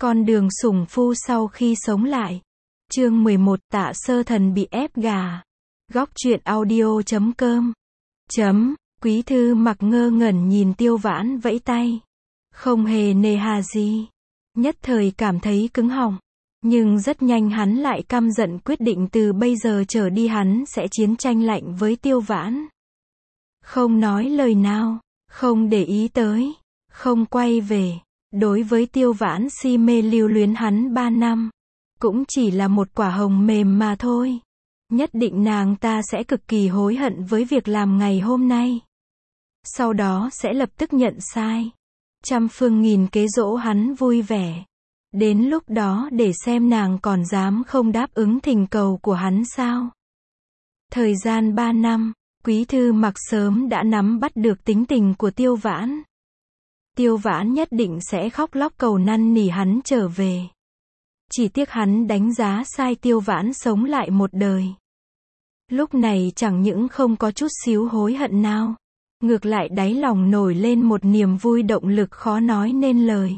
Con đường sủng phu sau khi sống lại. Chương 11 Tạ Sơ Thần bị ép gà. Góc truyện audio.com. Quý thư mặc ngơ ngẩn nhìn Tiêu Vãn vẫy tay. Không hề nề hà gì. Nhất thời cảm thấy cứng họng. Nhưng rất nhanh hắn lại căm giận quyết định từ bây giờ trở đi hắn sẽ chiến tranh lạnh với Tiêu Vãn. Không nói lời nào, không để ý tới, không quay về. Đối với Tiêu Vãn si mê lưu luyến hắn 3 năm, cũng chỉ là một quả hồng mềm mà thôi. Nhất định nàng ta sẽ cực kỳ hối hận với việc làm ngày hôm nay. Sau đó sẽ lập tức nhận sai. Trăm phương nghìn kế dỗ hắn vui vẻ. Đến lúc đó để xem nàng còn dám không đáp ứng thỉnh cầu của hắn sao. Thời gian 3 năm, Quý thư mặc sớm đã nắm bắt được tính tình của Tiêu Vãn. Tiêu Vãn nhất định sẽ khóc lóc cầu năn nỉ hắn trở về. Chỉ tiếc hắn đánh giá sai Tiêu Vãn sống lại một đời. Lúc này chẳng những không có chút xíu hối hận nào, ngược lại đáy lòng nổi lên một niềm vui động lực khó nói nên lời.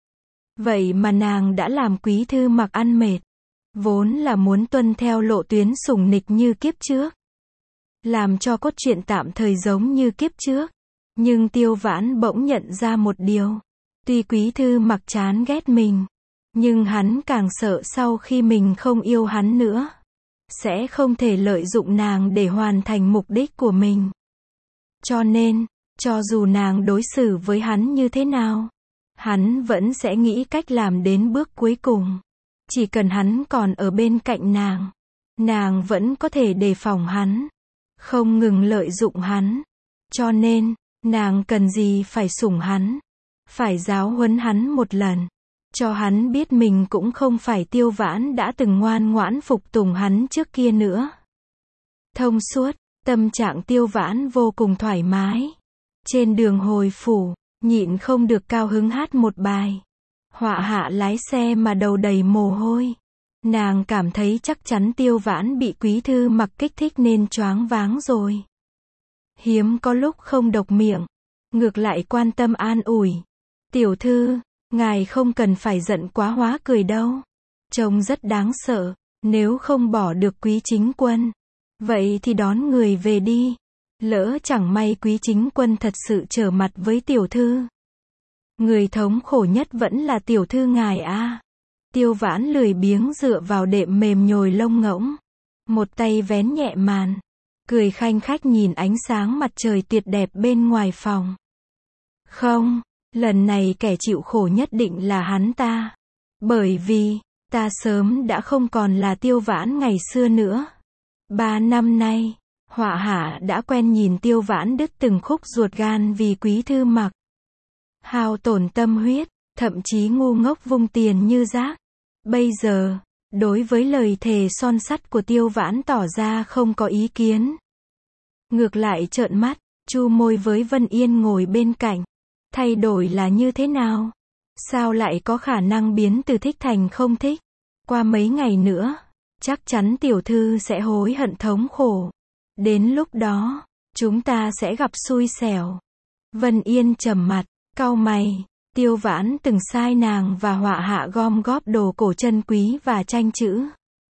Vậy mà nàng đã làm Quý thư mặc ăn mệt. Vốn là muốn tuân theo lộ tuyến sủng nịch như kiếp trước. Làm cho cốt truyện tạm thời giống như kiếp trước. Nhưng Tiêu Vãn bỗng nhận ra một điều. Tuy Quý thư mặc chán ghét mình, nhưng hắn càng sợ sau khi mình không yêu hắn nữa, sẽ không thể lợi dụng nàng để hoàn thành mục đích của mình. Cho nên, cho dù nàng đối xử với hắn như thế nào, hắn vẫn sẽ nghĩ cách làm đến bước cuối cùng. Chỉ cần hắn còn ở bên cạnh nàng vẫn có thể đề phòng hắn, không ngừng lợi dụng hắn. Cho nên, nàng cần gì phải sủng hắn, phải giáo huấn hắn một lần, cho hắn biết mình cũng không phải Tiêu Vãn đã từng ngoan ngoãn phục tùng hắn trước kia nữa. Thông suốt, tâm trạng Tiêu Vãn vô cùng thoải mái. Trên đường hồi phủ, nhịn không được cao hứng hát một bài. Họa hạ lái xe mà đầu đầy mồ hôi. Nàng cảm thấy chắc chắn Tiêu Vãn bị Quý thư mặc kích thích nên choáng váng rồi. Hiếm có lúc không độc miệng, ngược lại quan tâm an ủi. Tiểu thư, ngài không cần phải giận quá hóa cười đâu. Trông rất đáng sợ, nếu không bỏ được Quý chính quân, vậy thì đón người về đi. Lỡ chẳng may Quý chính quân thật sự trở mặt với tiểu thư. Người thống khổ nhất vẫn là tiểu thư ngài a. Tiêu Vãn lười biếng dựa vào đệm mềm nhồi lông ngỗng. Một tay vén nhẹ màn. Cười khanh khách nhìn ánh sáng mặt trời tuyệt đẹp bên ngoài phòng. Không, lần này kẻ chịu khổ nhất định là hắn ta. Bởi vì, ta sớm đã không còn là Tiêu Vãn ngày xưa nữa. 3 năm nay, họa hạ đã quen nhìn Tiêu Vãn đứt từng khúc ruột gan vì Quý thư mặc. Hao tổn tâm huyết, thậm chí ngu ngốc vung tiền như rác. Bây giờ, đối với lời thề son sắt của Tiêu Vãn tỏ ra không có ý kiến. Ngược lại trợn mắt, chu môi với Vân Yên ngồi bên cạnh. Thay đổi là như thế nào? Sao lại có khả năng biến từ thích thành không thích? Qua mấy ngày nữa, chắc chắn tiểu thư sẽ hối hận thống khổ. Đến lúc đó, chúng ta sẽ gặp xui xẻo. Vân Yên trầm mặt, cau mày. Tiêu Vãn từng sai nàng và họa hạ gom góp đồ cổ chân quý và tranh chữ.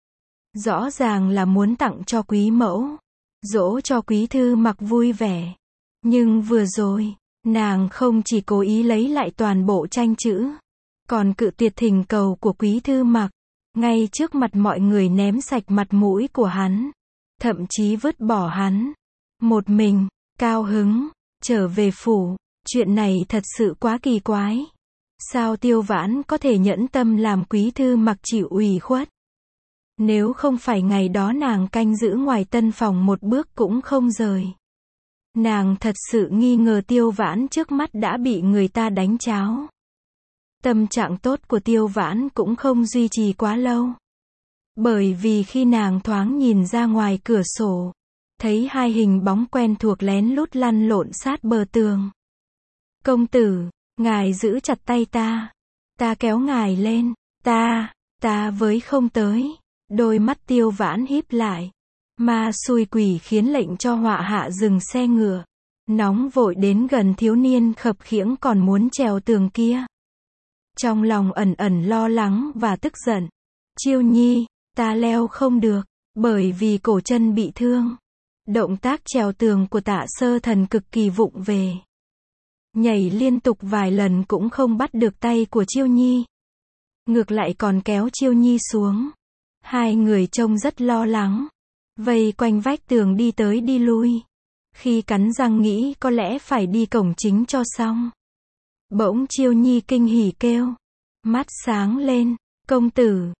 Rõ ràng là muốn tặng cho quý mẫu, dỗ cho Quý thư mặc vui vẻ. Nhưng vừa rồi, nàng không chỉ cố ý lấy lại toàn bộ tranh chữ, còn cự tuyệt thỉnh cầu của Quý thư mặc, ngay trước mặt mọi người ném sạch mặt mũi của hắn, thậm chí vứt bỏ hắn. Một mình, cao hứng, trở về phủ. Chuyện này thật sự quá kỳ quái. Sao Tiêu Vãn có thể nhẫn tâm làm Quý thư mặc chịu ủy khuất? Nếu không phải ngày đó nàng canh giữ ngoài tân phòng một bước cũng không rời. Nàng thật sự nghi ngờ Tiêu Vãn trước mắt đã bị người ta đánh cháo. Tâm trạng tốt của Tiêu Vãn cũng không duy trì quá lâu. Bởi vì khi nàng thoáng nhìn ra ngoài cửa sổ, thấy hai hình bóng quen thuộc lén lút lăn lộn sát bờ tường. Công tử, ngài giữ chặt tay ta. Ta kéo ngài lên. Ta với không tới. Đôi mắt Tiêu Vãn híp lại. Ma xui quỷ khiến lệnh cho họa hạ dừng xe ngựa. Nóng vội đến gần thiếu niên khập khiễng còn muốn trèo tường kia. trong lòng ẩn ẩn lo lắng và tức giận. Chiêu Nhi, ta leo không được, bởi vì cổ chân bị thương. Động tác trèo tường của Tạ Sơ Thần cực kỳ vụng về. Nhảy liên tục vài lần cũng không bắt được tay của Chiêu Nhi. Ngược lại còn kéo Chiêu Nhi xuống. Hai người trông rất lo lắng. Vây quanh vách tường đi tới đi lui. Khi cắn răng nghĩ có lẽ phải đi cổng chính cho xong. Bỗng Chiêu Nhi kinh hỉ kêu. Mắt sáng lên. Công tử,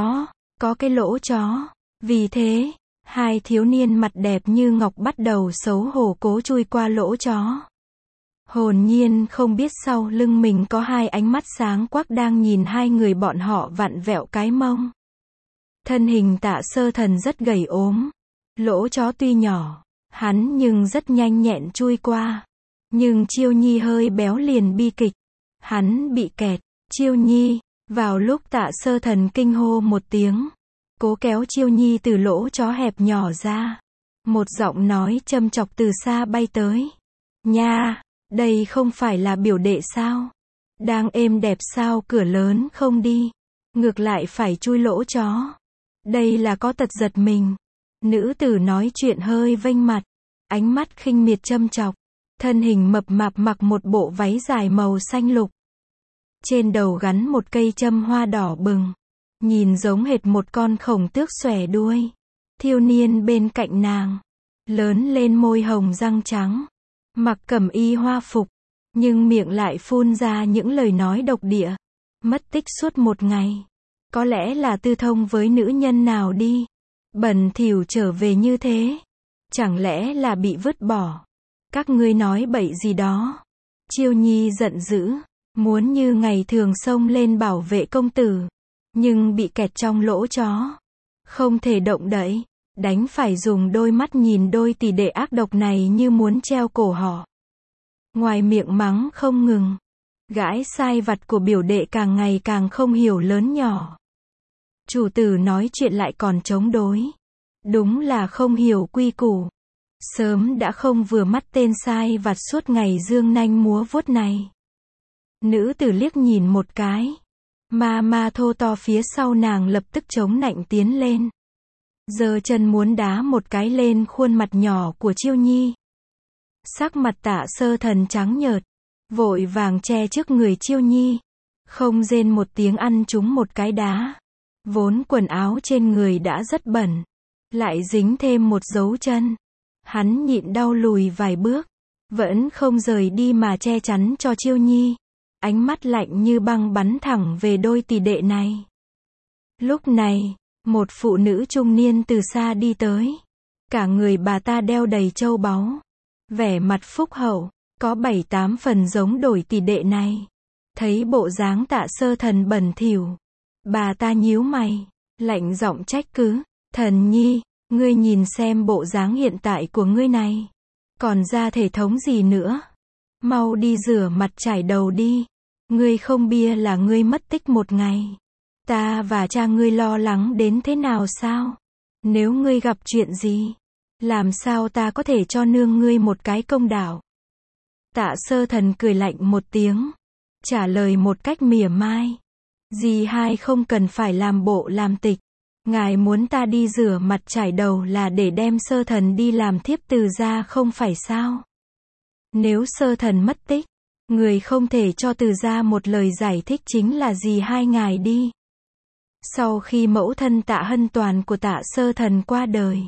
có cái lỗ chó. Vì thế, hai thiếu niên mặt đẹp như ngọc bắt đầu xấu hổ cố chui qua lỗ chó. Hồn nhiên không biết sau lưng mình có hai ánh mắt sáng quắc đang nhìn hai người bọn họ vặn vẹo cái mông. Thân hình Tạ Sơ Thần rất gầy ốm. Lỗ chó tuy nhỏ, hắn nhưng rất nhanh nhẹn chui qua. Nhưng Chiêu Nhi hơi béo liền bi kịch. Hắn bị kẹt. Chiêu Nhi, vào lúc Tạ Sơ Thần kinh hô một tiếng. Cố kéo Chiêu Nhi từ lỗ chó hẹp nhỏ ra. Một giọng nói châm chọc từ xa bay tới. Nha, đây không phải là biểu đệ sao? Đang êm đẹp sao cửa lớn không đi? Ngược lại phải chui lỗ chó. Đây là có tật giật mình. Nữ tử nói chuyện hơi vênh mặt. Ánh mắt khinh miệt châm chọc. Thân hình mập mạp mặc một bộ váy dài màu xanh lục. Trên đầu gắn một cây châm hoa đỏ bừng. Nhìn giống hệt một con khổng tước xòe đuôi. Thiếu niên bên cạnh nàng. Lớn lên môi hồng răng trắng. Mặc cẩm y hoa phục. Nhưng miệng lại phun ra những lời nói độc địa. Mất tích suốt một ngày. Có lẽ là tư thông với nữ nhân nào đi. Bẩn thỉu trở về như thế. Chẳng lẽ là bị vứt bỏ. Các ngươi nói bậy gì đó. Chiêu Nhi giận dữ. Muốn như ngày thường xông lên bảo vệ công tử. Nhưng bị kẹt trong lỗ chó. Không thể động đậy. Đánh phải dùng đôi mắt nhìn đôi tỷ đệ ác độc này như muốn treo cổ họ. Ngoài miệng mắng không ngừng. Gãi sai vặt của biểu đệ càng ngày càng không hiểu lớn nhỏ. Chủ tử nói chuyện lại còn chống đối. Đúng là không hiểu quy củ. Sớm đã không vừa mắt tên sai vặt suốt ngày dương nanh múa vuốt này. Nữ tử liếc nhìn một cái. Ma thô to phía sau nàng lập tức chống nạnh tiến lên. Giơ chân muốn đá một cái lên khuôn mặt nhỏ của Chiêu Nhi. Sắc mặt Tạ Sơ Thần trắng nhợt. Vội vàng che trước người Chiêu Nhi. Không rên một tiếng ăn trúng một cái đá. Vốn quần áo trên người đã rất bẩn. Lại dính thêm một dấu chân. Hắn nhịn đau lùi vài bước. Vẫn không rời đi mà che chắn cho Chiêu Nhi. Ánh mắt lạnh như băng bắn thẳng về đôi tỷ đệ này. Lúc này, một phụ nữ trung niên từ xa đi tới. Cả người bà ta đeo đầy châu báu. Vẻ mặt phúc hậu, có 7-8 phần giống đôi tỷ đệ này. Thấy bộ dáng Tạ Sơ Thần bẩn thỉu. Bà ta nhíu mày, lạnh giọng trách cứ. Thần Nhi, ngươi nhìn xem bộ dáng hiện tại của ngươi này. Còn ra thể thống gì nữa? Mau đi rửa mặt chải đầu đi. Ngươi không bia là ngươi mất tích một ngày. Ta và cha ngươi lo lắng đến thế nào sao? Nếu ngươi gặp chuyện gì, làm sao ta có thể cho nương ngươi một cái công đạo? Tạ Sơ Thần cười lạnh một tiếng. Trả lời một cách mỉa mai. Dì hai không cần phải làm bộ làm tịch. Ngài muốn ta đi rửa mặt chải đầu là để đem Sơ Thần đi làm thiếp từ gia không phải sao? Nếu Sơ Thần mất tích, người không thể cho từ gia một lời giải thích chính là dì hai ngài đi. Sau khi mẫu thân Tạ Hân Toàn của Tạ Sơ Thần qua đời,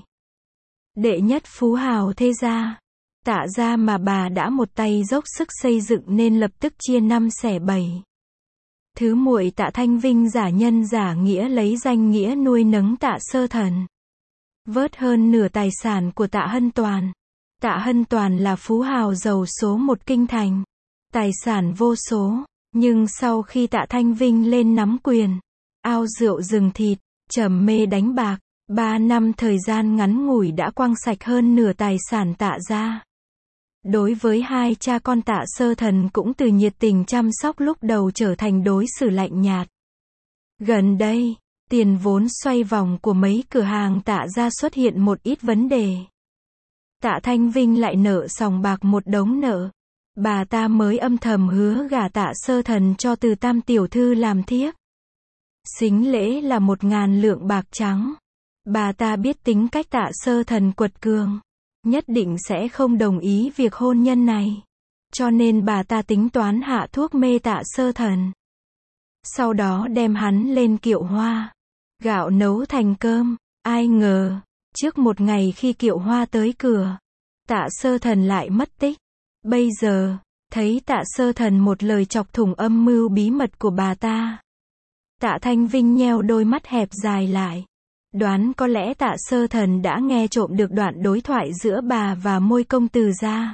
đệ nhất phú hào thế gia, Tạ gia mà bà đã một tay dốc sức xây dựng nên lập tức chia 5 xẻ 7. Thứ muội Tạ Thanh Vinh giả nhân giả nghĩa lấy danh nghĩa nuôi nấng Tạ Sơ Thần. Vớt hơn nửa tài sản của Tạ Hân Toàn. Tạ Hân Toàn là phú hào giàu số một kinh thành. Tài sản vô số. Nhưng sau khi Tạ Thanh Vinh lên nắm quyền, ao rượu rừng thịt, trầm mê đánh bạc, 3 năm thời gian ngắn ngủi đã quăng sạch hơn nửa tài sản Tạ gia. Đối với hai cha con Tạ Sơ Thần cũng từ nhiệt tình chăm sóc lúc đầu trở thành đối xử lạnh nhạt. Gần đây, tiền vốn xoay vòng của mấy cửa hàng Tạ gia xuất hiện một ít vấn đề. Tạ Thanh Vinh lại nợ sòng bạc một đống nợ. bà ta mới âm thầm hứa gả Tạ Sơ Thần cho Từ Tam tiểu thư làm thiếp. Sính lễ là 1.000 lượng bạc trắng. Bà ta biết tính cách Tạ Sơ Thần quật cường, nhất định sẽ không đồng ý việc hôn nhân này. Cho nên bà ta tính toán hạ thuốc mê Tạ Sơ Thần. Sau đó đem hắn lên kiệu hoa. Gạo nấu thành cơm. Ai ngờ, trước một ngày khi kiệu hoa tới cửa, Tạ Sơ Thần lại mất tích. Bây giờ, thấy Tạ Sơ Thần một lời chọc thủng âm mưu bí mật của bà ta. Tạ Thanh Vinh nheo đôi mắt hẹp dài lại. Đoán có lẽ Tạ Sơ Thần đã nghe trộm được đoạn đối thoại giữa bà và Môi công tử ra.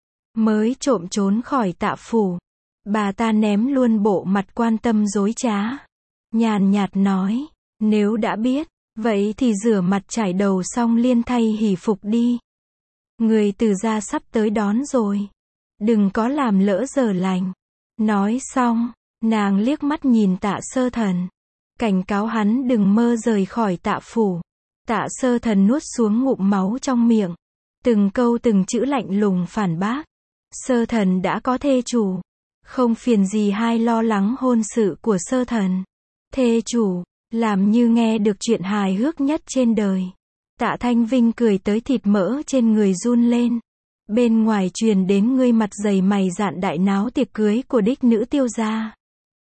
Mới trộm trốn khỏi Tạ phủ. Bà ta ném luôn bộ mặt quan tâm dối trá. Nhàn nhạt nói, nếu đã biết, vậy thì rửa mặt trải đầu xong liên thay hỷ phục đi. Người Từ gia sắp tới đón rồi. Đừng có làm lỡ giờ lành. Nói xong, nàng liếc mắt nhìn Tạ Sơ Thần. Cảnh cáo hắn đừng mơ rời khỏi Tạ phủ. Tạ Sơ Thần nuốt xuống ngụm máu trong miệng. Từng câu từng chữ lạnh lùng phản bác. Sơ Thần đã có thê chủ. Không phiền gì hay lo lắng hôn sự của Sơ Thần. Thê chủ, làm như nghe được chuyện hài hước nhất trên đời. Tạ Thanh Vinh cười tới thịt mỡ trên người run lên. Bên ngoài truyền đến ngươi mặt dày mày dạn đại náo tiệc cưới của đích nữ Tiêu gia.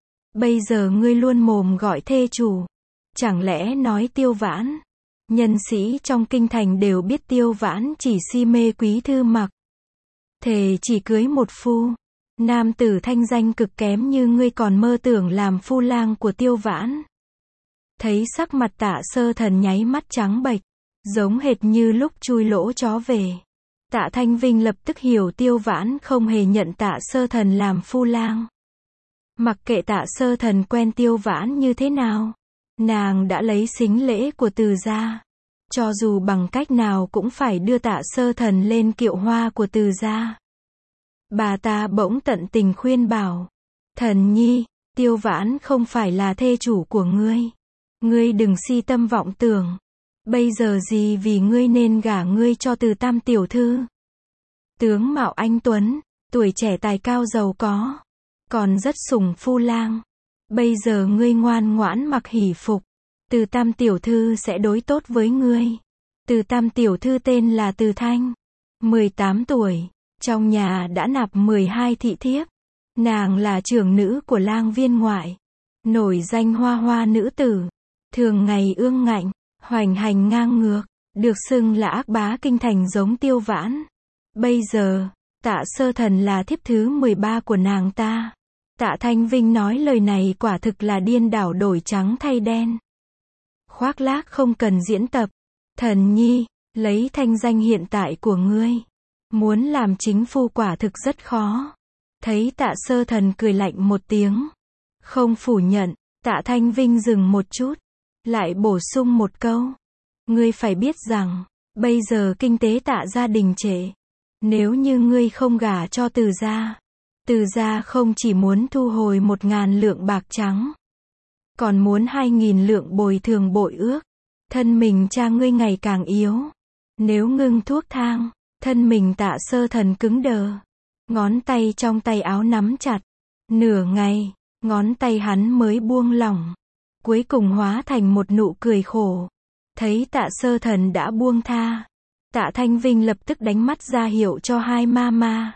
Bây giờ ngươi luôn mồm gọi thê chủ. Chẳng lẽ nói Tiêu Vãn? Nhân sĩ trong kinh thành đều biết Tiêu Vãn chỉ si mê Quý Thư Mặc. Thề chỉ cưới một phu. Nam tử thanh danh cực kém như ngươi còn mơ tưởng làm phu lang của Tiêu Vãn. Thấy sắc mặt Tạ Sơ Thần nháy mắt trắng bệch, giống hệt như lúc chui lỗ chó về. Tạ Thanh Vinh lập tức hiểu Tiêu Vãn không hề nhận Tạ Sơ Thần làm phu lang. Mặc kệ Tạ Sơ Thần quen Tiêu Vãn như thế nào, nàng đã lấy sính lễ của Từ gia. Cho dù bằng cách nào cũng phải đưa Tạ Sơ Thần lên kiệu hoa của Từ gia. Bà ta bỗng tận tình khuyên bảo, Thần nhi, Tiêu Vãn không phải là thê chủ của ngươi. Ngươi đừng si tâm vọng tưởng. Bây giờ gì vì ngươi nên gả ngươi cho Từ Tam tiểu thư. Tướng mạo anh tuấn, tuổi trẻ tài cao giàu có, còn rất sủng phu lang. Bây giờ ngươi ngoan ngoãn mặc hỷ phục, Từ Tam tiểu thư sẽ đối tốt với ngươi. Từ Tam tiểu thư tên là Từ Thanh, 18 tuổi, trong nhà đã nạp 12 thị thiếp. Nàng là trưởng nữ của lang viên ngoại, nổi danh hoa hoa nữ tử, thường ngày ương ngạnh, hoành hành ngang ngược, được xưng là ác bá kinh thành giống Tiêu Vãn. Bây giờ, Tạ Sơ Thần là thiếp thứ 13 của nàng ta. Tạ Thanh Vinh nói lời này quả thực là điên đảo đổi trắng thay đen. Khoác lác không cần diễn tập. Thần nhi, lấy thanh danh hiện tại của ngươi, muốn làm chính phu quả thực rất khó. Thấy Tạ Sơ Thần cười lạnh một tiếng, không phủ nhận. Tạ Thanh Vinh dừng một chút, lại bổ sung một câu. Ngươi phải biết rằng, bây giờ kinh tế Tạ gia đình trệ. Nếu như ngươi không gả cho Từ gia không chỉ muốn thu hồi 1.000 lượng bạc trắng, còn muốn 2.000 lượng bồi thường bội ước. Thân mình cha ngươi ngày càng yếu. Nếu ngưng thuốc thang, thân mình Tạ Sơ Thần cứng đờ. Ngón tay trong tay áo nắm chặt. Nửa ngày, ngón tay hắn mới buông lỏng. Cuối cùng hóa thành một nụ cười khổ. Thấy Tạ Sơ Thần đã buông tha, Tạ Thanh Vinh lập tức đánh mắt ra hiệu cho hai mama.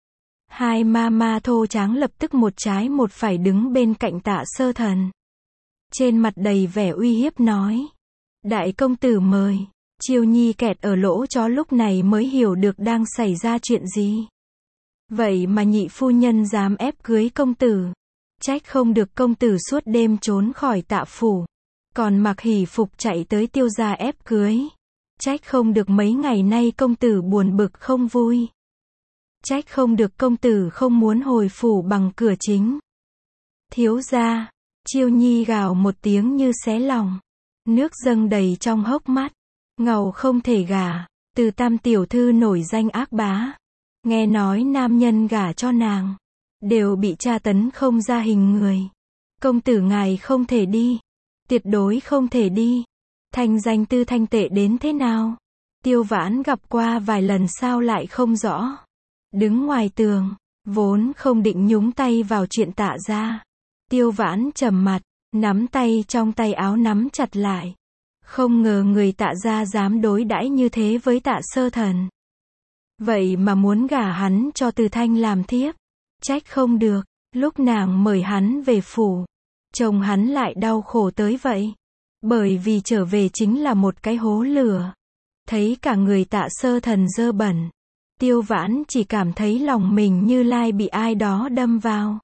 Hai mama thô tráng lập tức một trái một phải đứng bên cạnh Tạ Sơ Thần. Trên mặt đầy vẻ uy hiếp nói. Đại công tử mời. Chiêu Nhi kẹt ở lỗ chó lúc này mới hiểu được đang xảy ra chuyện gì. Vậy mà nhị phu nhân dám ép cưới công tử. Trách không được công tử suốt đêm trốn khỏi Tạ phủ. Còn mặc hỷ phục chạy tới Tiêu gia ép cưới. Trách không được mấy ngày nay công tử buồn bực không vui. Trách không được công tử không muốn hồi phủ bằng cửa chính. Thiếu gia, Chiêu Nhi gào một tiếng như xé lòng. Nước dâng đầy trong hốc mắt. Ngầu không thể gả. Từ Tam tiểu thư nổi danh ác bá. Nghe nói nam nhân gả cho nàng đều bị tra tấn không ra hình người. Công tử ngài không thể đi. Tuyệt đối không thể đi. Thanh danh Tư Thanh tệ đến thế nào? Tiêu Vãn gặp qua vài lần sao lại không rõ. Đứng ngoài tường, Vốn không định nhúng tay vào chuyện Tạ gia. Tiêu Vãn trầm mặt, nắm tay trong tay áo nắm chặt lại. Không ngờ người Tạ gia dám đối đãi như thế với Tạ Sơ Thần. Vậy mà muốn gả hắn cho Từ Thanh làm thiếp. Trách không được, lúc nàng mời hắn về phủ, chồng hắn lại đau khổ tới vậy. Bởi vì trở về chính là một cái hố lửa. Thấy cả người Tạ Sơ Thần dơ bẩn, Tiêu Vãn chỉ cảm thấy lòng mình như lai bị ai đó đâm vào.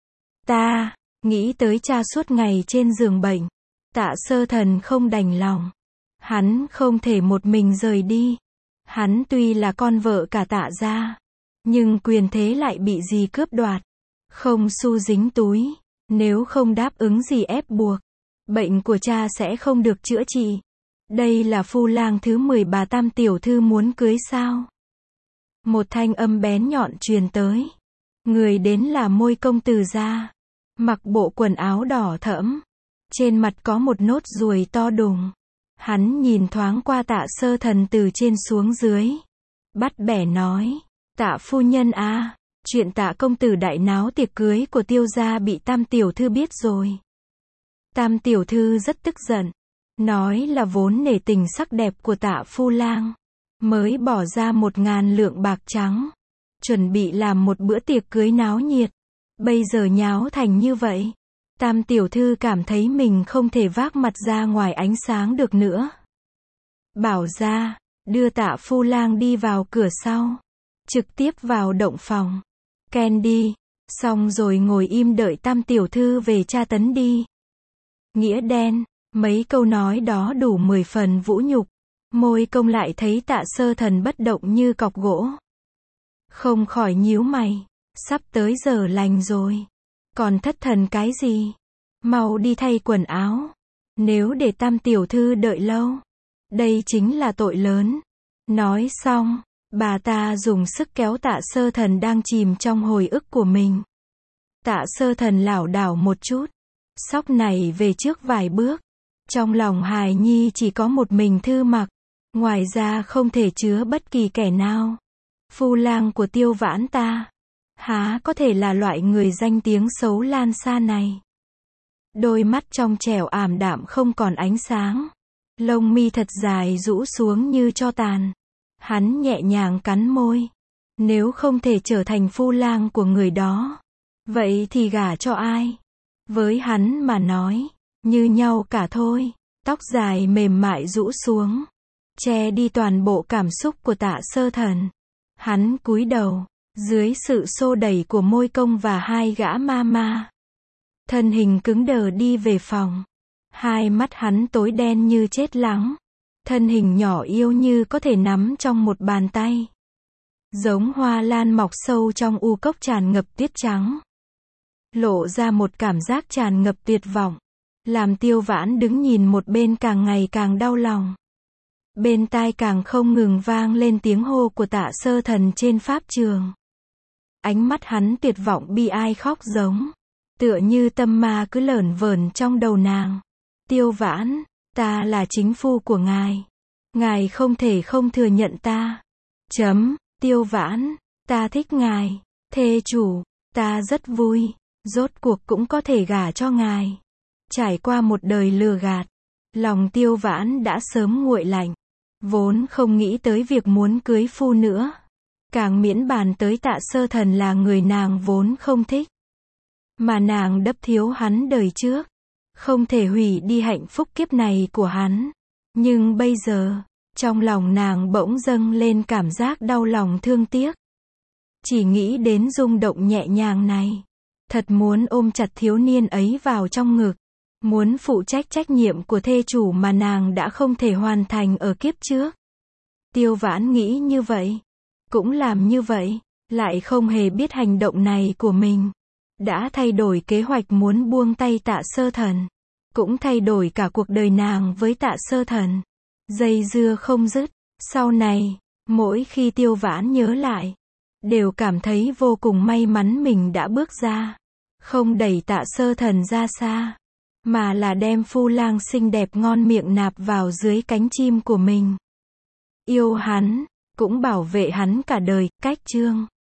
Ta, nghĩ tới cha suốt ngày trên giường bệnh. Tạ Sơ Thần không đành lòng. Hắn không thể một mình rời đi. Hắn tuy là con vợ cả Tạ gia, nhưng quyền thế lại bị dì cướp đoạt. Không xu dính túi. Nếu không đáp ứng gì ép buộc, bệnh của cha sẽ không được chữa trị. Đây là phu lang thứ 10 bà Tam tiểu thư muốn cưới sao? Một thanh âm bén nhọn truyền tới. Người đến là Môi công tử gia. Mặc bộ quần áo đỏ thẫm. Trên mặt có một nốt ruồi to đùng. Hắn nhìn thoáng qua Tạ Sơ Thần từ trên xuống dưới. Bắt bẻ nói. Tạ phu nhân à, chuyện Tạ công tử đại náo tiệc cưới của Tiêu gia bị Tam tiểu thư biết rồi. Tam tiểu thư rất tức giận. Nói là vốn nể tình sắc đẹp của Tạ phu lang, mới bỏ ra 1.000 lượng bạc trắng. Chuẩn bị làm một bữa tiệc cưới náo nhiệt. Bây giờ nháo thành như vậy. Tam tiểu thư cảm thấy mình không thể vác mặt ra ngoài ánh sáng được nữa. Bảo ra, đưa Tạ phu lang đi vào cửa sau. Trực tiếp vào động phòng. Ken đi. Xong rồi ngồi im đợi Tam tiểu thư về tra tấn đi. Nghĩa đen. Mấy câu nói đó đủ 10 phần vũ nhục. Môi công lại thấy Tạ Sơ Thần bất động như cọc gỗ. Không khỏi nhíu mày. Sắp tới giờ lành rồi. Còn thất thần cái gì? Mau đi thay quần áo. Nếu để Tam tiểu thư đợi lâu, đây chính là tội lớn. Nói xong, bà ta dùng sức kéo Tạ Sơ Thần đang chìm trong hồi ức của mình. Tạ Sơ Thần lảo đảo một chút, xóc này về trước vài bước. Trong lòng hài nhi chỉ có một mình Thư Mặc, ngoài ra không thể chứa bất kỳ kẻ nào. Phu lang của Tiêu Vãn ta, há có thể là loại người danh tiếng xấu lan xa này. Đôi mắt trong trẻo ảm đạm không còn ánh sáng. Lông mi thật dài rũ xuống như tro tàn. Hắn nhẹ nhàng cắn môi. Nếu không thể trở thành phu lang của người đó, vậy thì gả cho ai? Với hắn mà nói, như nhau cả thôi. Tóc dài mềm mại rũ xuống, che đi toàn bộ cảm xúc của Tạ Sơ Thần. Hắn cúi đầu, dưới sự xô đẩy của Môi công và hai gã ma ma. Thân hình cứng đờ đi về phòng. Hai mắt hắn tối đen như chết lắng. Thân hình nhỏ yêu như có thể nắm trong một bàn tay. Giống hoa lan mọc sâu trong u cốc tràn ngập tuyết trắng. Lộ ra một cảm giác tràn ngập tuyệt vọng. Làm Tiêu Vãn đứng nhìn một bên càng ngày càng đau lòng. Bên tai càng không ngừng vang lên tiếng hô của Tạ Sơ Thần trên pháp trường. Ánh mắt hắn tuyệt vọng bi ai khóc giống. Tựa như tâm ma cứ lởn vởn trong đầu nàng. Tiêu Vãn, ta là chính phu của ngài. Ngài không thể không thừa nhận ta. Tiêu Vãn, ta thích ngài. Thê chủ, ta rất vui. Rốt cuộc cũng có thể gả cho ngài. Trải qua một đời lừa gạt, lòng Tiêu Vãn đã sớm nguội lạnh. Vốn không nghĩ tới việc muốn cưới phu nữa. Càng miễn bàn tới Tạ Sơ Thần là người nàng vốn không thích. Mà nàng đấp thiếu hắn đời trước. Không thể hủy đi hạnh phúc kiếp này của hắn. Nhưng bây giờ, trong lòng nàng bỗng dâng lên cảm giác đau lòng thương tiếc. Chỉ nghĩ đến rung động nhẹ nhàng này. Thật muốn ôm chặt thiếu niên ấy vào trong ngực. Muốn phụ trách trách nhiệm của thê chủ mà nàng đã không thể hoàn thành ở kiếp trước. Tiêu Vãn nghĩ như vậy. Cũng làm như vậy. Lại không hề biết hành động này của mình đã thay đổi kế hoạch muốn buông tay Tạ Sơ Thần. Cũng thay đổi cả cuộc đời nàng với Tạ Sơ Thần. Dây dưa không dứt. Sau này, mỗi khi Tiêu Vãn nhớ lại, đều cảm thấy vô cùng may mắn mình đã bước ra. Không đẩy Tạ Sơ Thần ra xa, mà là đem phu lang xinh đẹp ngon miệng nạp vào dưới cánh chim của mình. Yêu hắn, cũng bảo vệ hắn cả đời. Cách chương